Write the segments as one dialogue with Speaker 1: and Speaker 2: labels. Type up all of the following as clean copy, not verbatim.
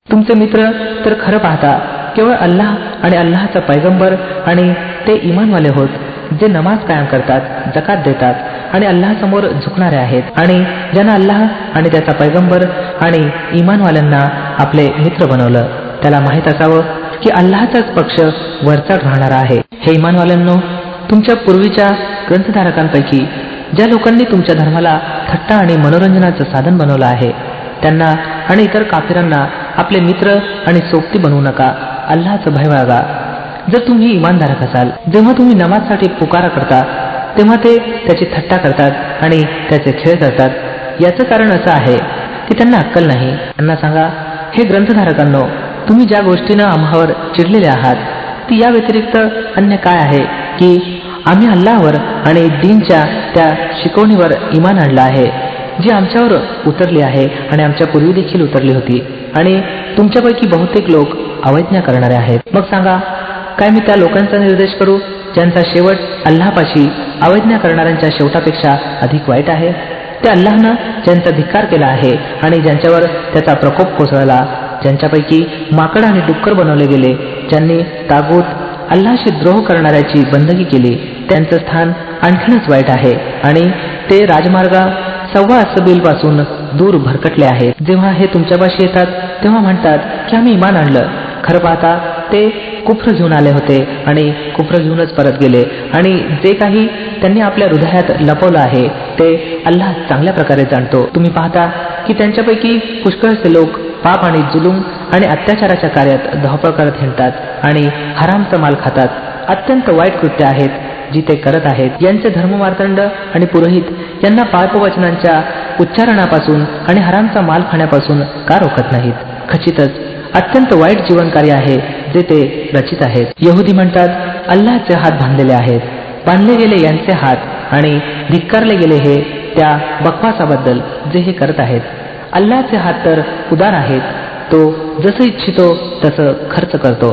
Speaker 1: तुमचे मित्र तर खरं पाहता केवळ अल्लाह आणि अल्लाहचा पैगंबर आणि ते इमानवाले होत, जे नमाज कायम करतात, जकात देतात आणि अल्लाहसमोर झुकणारे आहेत आणि ज्यांना अल्लाह आणि त्याचा पैगंबर आणि इमानवाल्यांना आपले मित्र बनवलं, त्याला माहीत असावं की अल्लाहचाच पक्ष वरचढ राहणारा आहे. हे इमानवाल्यांनो, तुमच्या पूर्वीच्या ग्रंथधारकांपैकी ज्या लोकांनी तुमच्या धर्माला थट्टा आणि मनोरंजनाचं साधन बनवलं आहे, त्यांना आणि इतर काफिरांना आपले मित्र आणि सोबती बनवू नका. अल्लाहचं भय बाळगा. जर तुम्ही इमानधारक असाल, जेव्हा तुम्ही नमाजसाठी पुकारा करता तेव्हा ते त्याची थट्टा करतात आणि त्याचे खेळ करतात. याचं कारण असं आहे की त्यांना अक्कल नाही. त्यांना सांगा, हे ग्रंथधारकांनो, तुम्ही ज्या गोष्टीनं आम्हावर चिडलेले आहात ती या व्यतिरिक्त अन्य काय आहे की आम्ही अल्लाहवर आणि दीनच्या त्या शिकवणीवर इमान आणलं आहे जी आमच्यावर उतरली आहे आणि आमच्या पूर्वी देखील उतरली होती आणि तुमच्यापैकी बहुतेक लोक अवैज्ञा करणारे आहेत. मग सांगा, काय मी त्या लोकांचा निर्देश करू ज्यांचा शेवट अल्लाहपाशी अवैज्ञा करणाऱ्यांच्या शेवटापेक्षा अधिक वाईट आहे? ते अल्लाहनं ज्यांचा धिक्कार केला आहे आणि ज्यांच्यावर त्याचा प्रकोप कोसळला, ज्यांच्यापैकी माकड आणि डुक्कर बनवले गेले, ज्यांनी तागूत अल्लाहशी द्रोह करणाऱ्याची बंदगी केली, त्यांचं स्थान आणखीनच वाईट आहे आणि ते राजमार्गा सव्वा असबील पासून दूर भरकटले आहेत. जेव्हा हे तुमच्यापाशी येतात तेव्हा म्हणतात की आम्ही इमान आणलं. खरं पाहता ते कुफ्र घेऊन आले होते आणि कुफ्र घेऊनच परत गेले आणि जे काही त्यांनी आपल्या हृदयात लपवलं आहे ते अल्लाह चांगल्या प्रकारे जाणतो. तुम्ही पाहता की त्यांच्यापैकी पुष्कळसे लोक पाप आणि जुलूम आणि अत्याचाराच्या कार्यात धावपळ करत हिंडतात आणि हरामचा माल खातात. अत्यंत वाईट कृत्य आहेत जी ते करत आहेत. यांचे धर्ममार्तंड आणि पुरोहित यांना पापवचनांच्या उच्चारणापासून आणि हरामचा माल खाण्यापासून का रोखत नाहीत? खचितच अत्यंत वाईट जीवनकार्य आहे जे ते रचित आहेत. यहुदी म्हणतात, अल्लाहचे हात बांधलेले आहेत. बांधले गेले यांचे हात आणि धिक्कारले गेले हे त्या बकवासाबद्दल जे हे करत आहेत. अल्लाहचे हात तर उदार आहेत, तो जसं इच्छितो तसं खर्च करतो.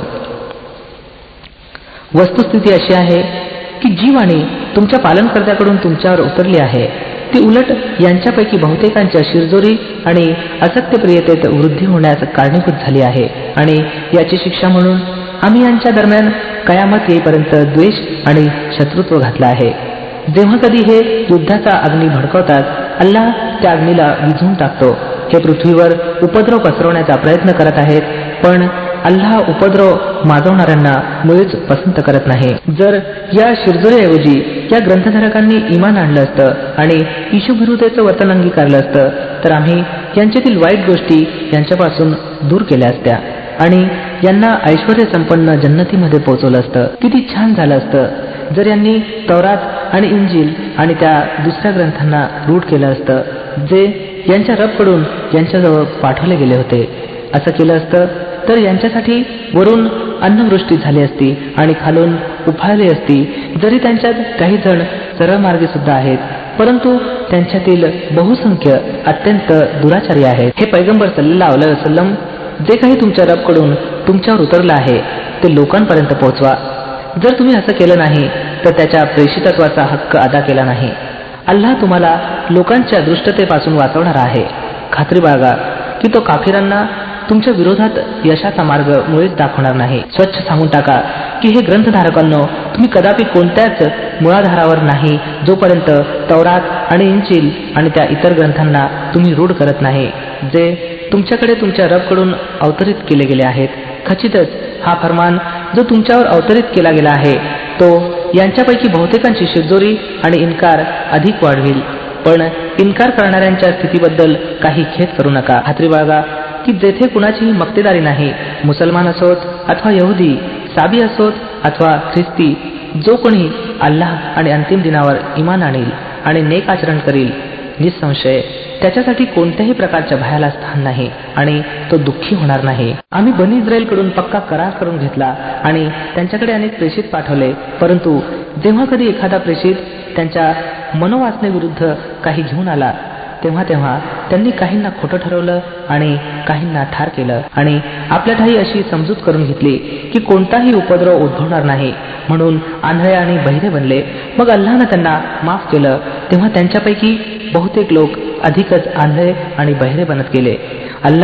Speaker 1: वस्तुस्थिती अशी आहे की जी वाणी तुमच्या पालनकर्त्याकडून तुमच्यावर उतरली आहे ती उलट यांच्यापैकी बहुतेकांच्या शिरजोरी आणि असत्यप्रियतेत वृद्धी होण्यास कारणीभूत झाली आहे आणि याची शिक्षा म्हणून आम्ही यांच्या दरम्यान कयामत येईपर्यंत द्वेष आणि शत्रुत्व घातलं आहे. जेव्हा कधी हे युद्धाचा अग्नी भडकवतात, अल्लाह त्या अग्नीला विझवून टाकतो. हे पृथ्वीवर उपद्रव पसरवण्याचा प्रयत्न करत आहेत, पण अल्लाह उपद्रव माजवणाऱ्यांना मुळीच पसंत करत नाही. जर या शिरजोरीऐवजी या ग्रंथधारकांनी इमान आणलं असतं आणि ईशुभिरुतेचं वचन अंगीकारलं असतं तर आम्ही यांच्यातील वाईट गोष्टी यांच्यापासून दूर केल्या असत्या आणि यांना ऐश्वर्य संपन्न जन्नतीमध्ये पोहोचवलं असतं. किती छान झालं असतं जर यांनी तौरात आणि इंजिल आणि त्या दुसऱ्या ग्रंथांना रूढ केलं असतं जे यांच्या रबकडून यांच्याजवळ पाठवले गेले होते. असं केलं असतं तर यांच्यासाठी वरून अन्नवृष्टी झाली असती आणि खालून उफाळली असती. जरी त्यांच्यात काही जण सरळ मार्गी सुद्धा आहेत, परंतु त्यांच्यातील बहुसंख्य अत्यंत दुराचारी आहेत. हे पैगंबर सल्लल्लाहु अलैहि वसल्लम, जे काही तुमच्या रबकडून तुमच्यावर उतरलं आहे ते लोकांपर्यंत पोहोचवा. जर तुम्ही असं केलं नाही तर त्याच्या प्रेषितत्वाचा हक्क अदा केला नाही. अल्लाह तुम्हाला लोकांच्या दृष्टतेपासून वाचवणारा आहे. खात्री बाळगा की तो काफिरांना तुमच्या विरोधात यशाचा मार्ग मुळीच दाखवणार नाही. स्वच्छ सांगून टाका की हे ग्रंथधारकांनो, तुम्ही कदापि कोणत्याच मुळाधारावर नाही जोपर्यंत तौरात आणि इंजिल आणि त्या इतर ग्रंथांना तुम्ही रूढ करत नाही जे तुमच्याकडे तुमच्या रबकडून अवतरित केले गेले आहेत. खचितच हा फरमान जो तुमच्यावर अवतरित केला गेला आहे तो यांच्यापैकी बहुतेकांची शिरजोरी आणि इन्कार अधिक वाढविल. पण इन्कार करणाऱ्यांच्या स्थितीबद्दल काही खेद करू नका. खात्री बाळगा की जेथे कुणाचीही मक्तेदारी नाही, मुसलमान असोत अथवा यहुदी, साबी असोत अथवा ख्रिस्ती, जो कोणी अल्लाह आणि अंतिम दिनावर इमान आणील आणि नेक आचरण करील, निसंशय त्याच्यासाठी कोणत्याही प्रकारच्या भयाला स्थान नाही आणि तो दुःखी होणार नाही. आम्ही बनी इस्रायलकडून पक्का करार करून घेतला आणि त्यांच्याकडे अनेक प्रेषित पाठवले, परंतु जेव्हा कधी एखादा प्रेषित त्यांच्या मनोवासनेविरुद्ध काही घेऊन आला तेव्हा त्यांनी काहींना खोटं ठरवलं आणि काहींना ठार केलं आणि आपल्या ठाई अशी समजूत करून घेतली की कोणताही उपद्रव उद्भवणार नाही, म्हणून आंधळे आणि बहिरे बनले. मग अल्लाहनं त्यांना माफ केलं, तेव्हा त्यांच्यापैकी बहुतेक लोक अधिकच आंधळे आणि बहिरे बनत गेले. अल्लाह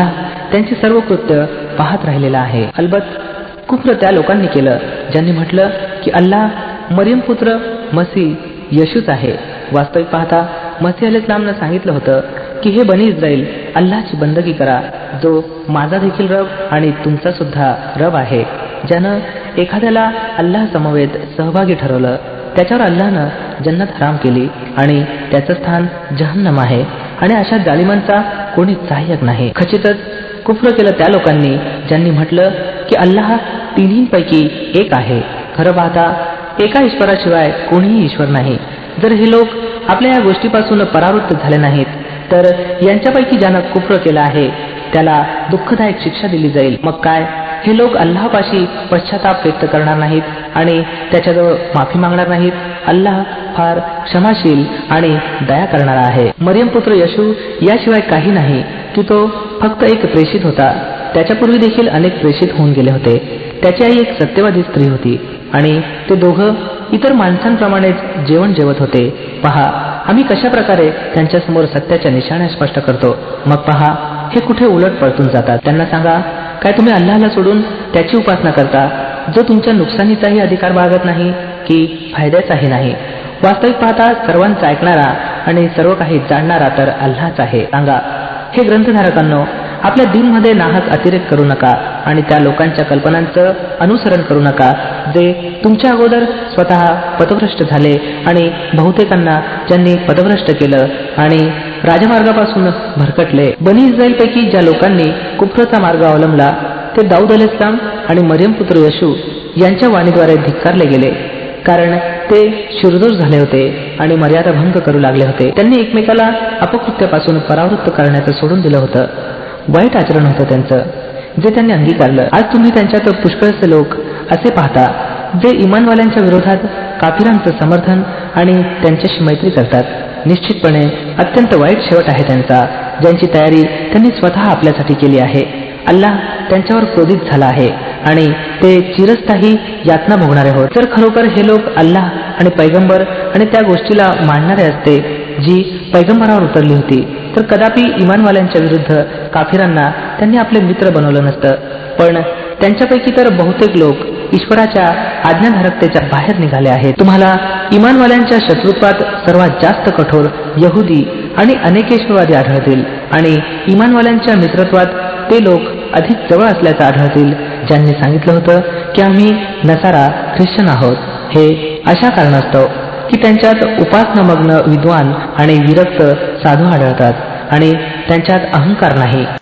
Speaker 1: त्यांची सर्व कृत्य पाहत राहिलेला आहे. अलबत्त कुफ्र त्या लोकांनी केलं ज्यांनी म्हटलं की अल्लाह मरियम पुत्र मसीह येशूच आहे. वास्तविक पाहता मसीह अलैहिस्सलामनं सांगितलं होतं की हे बनी इस्राईल, अल्लाहची बंदगी करा, जो माझा देखील रब आणि तुमचा सुद्धा रब आहे. ज्यानं एखाद्याला अल्लाह समवेत सहभागी ठरवलं त्याच्यावर अल्लाहनं जन्नत हराम केली आणि त्याचं स्थान जहन्नम आहे आणि अशा जालिमांचा कोणी सहाय्यक नाही. खचितच कुफ्र केलं त्या लोकांनी ज्यांनी म्हटलं की अल्लाह तिन्हींपैकी एक आहे. खरं पाहता एका ईश्वराशिवाय कोणीही ईश्वर नाही. जर हे लोक आपल्या या गोष्टीपासून परावृत्त झाले नाहीत तर यांच्यापैकी ज्यानं कुफ्र केलं आहे त्याला दुःखदायक शिक्षा दिली जाईल. मग काय हे लोक अल्लाहपाशी पश्चाताप व्यक्त करणार नाहीत आणि त्याच्याजवळ माफी मागणार नाहीत? अल्लाह फार क्षमाशील आणि दया करणारा आहे. मरियम पुत्र येशू याशिवाय काही नाही की तो फक्त एक प्रेषित होता. त्याच्यापूर्वी देखील अनेक प्रेषित होऊन गेले होते. त्याची आई एक सत्यवादी स्त्री होती आणि ते दोघं इतर माणसांप्रमाणेच जेवण जेवत होते. पहा आम्ही कशा प्रकारे त्यांच्यासमोर सत्याच्या निशाण्या स्पष्ट करतो. मग पहा हे कुठे उलट पळतून जातात. त्यांना सांगा, काय तुम्ही अल्लाहला सोडून त्याची उपासना करता जो तुमच्या नुकसानीचाही अधिकार बाळगत नाही की फायद्याचाही नाही? वास्तविक पाहता सर्वांचा ऐकणारा आणि सर्व काही जाणणारा तर अल्लाहच आहे. सांगा हे ग्रंथधारकांनो, आपल्या दीनमध्ये नाहक अतिरेक करू नका आणि त्या लोकांच्या कल्पनांचं अनुसरण करू नका जे तुमच्या अगोदर स्वतः पथभ्रष्ट झाले आणि बहुतेकांना ज्यांनी पथभ्रष्ट केलं आणि राजमार्गापासून भरकटले. बनी इस्राईलपैकी ज्या लोकांनी कुफ्रचा मार्ग अवलंबला ते दाऊद अलैहिस्सलाम आणि मरियम पुत्र येशू यांच्या वाणीद्वारे धिक्कारले गेले, कारण ते शिरजोर झाले होते आणि मर्यादा भंग करू लागले होते. त्यांनी एकमेकाला अपकृत्यापासून परावृत्त करण्याचं सोडून दिलं होतं. वाईट आचरण होतं त्यांचं जे त्यांनी अंगीकारलं. आज तुम्ही त्यांच्यात पुष्कळसे लोक असे पाहता जे इमानवाल्यांच्या विरोधात काफिरांचं समर्थन आणि त्यांच्याशी मैत्री करतात. निश्चितपणे अत्यंत वाईट शेवट आहे त्यांचा, ज्यांची तयारी त्यांनी स्वतः आपल्यासाठी केली आहे. अल्लाह त्यांच्यावर क्रोधित झाला आहे आणि ते चिरस्थायी यातना भोगणारे होत. जर खरोखर हे लोक अल्लाह आणि पैगंबर आणि त्या गोष्टीला मानणारे असते जी पैगंबरावर उतरली होती तर कदापि इमानवाल्यांच्या विरुद्ध काफिरांना त्यांनी आपले मित्र बनवलं नसतं. पण त्यांच्यापैकी तर बहुतेक लोक ईश्वराच्या आज्ञाधारकतेच्या बाहेर निघाले आहेत. तुम्हाला इमानवाल्यांच्या शत्रुत्वात सर्वात जास्त कठोर यहुदी आणि अनेकेश्वरवादी आढळतील आणि इमानवाल्यांच्या मित्रत्वात ते लोक अधिक जवळ असल्याचं आढळतील ज्यांनी सांगितलं होतं की आम्ही नसारा ख्रिश्चन आहोत. हे अशा कारणास्तव की त्यांच्यात उपासनामग्न विद्वान आणि विरक्त साधू आढळतात आणि त्यांच्यात अहंकार नाही.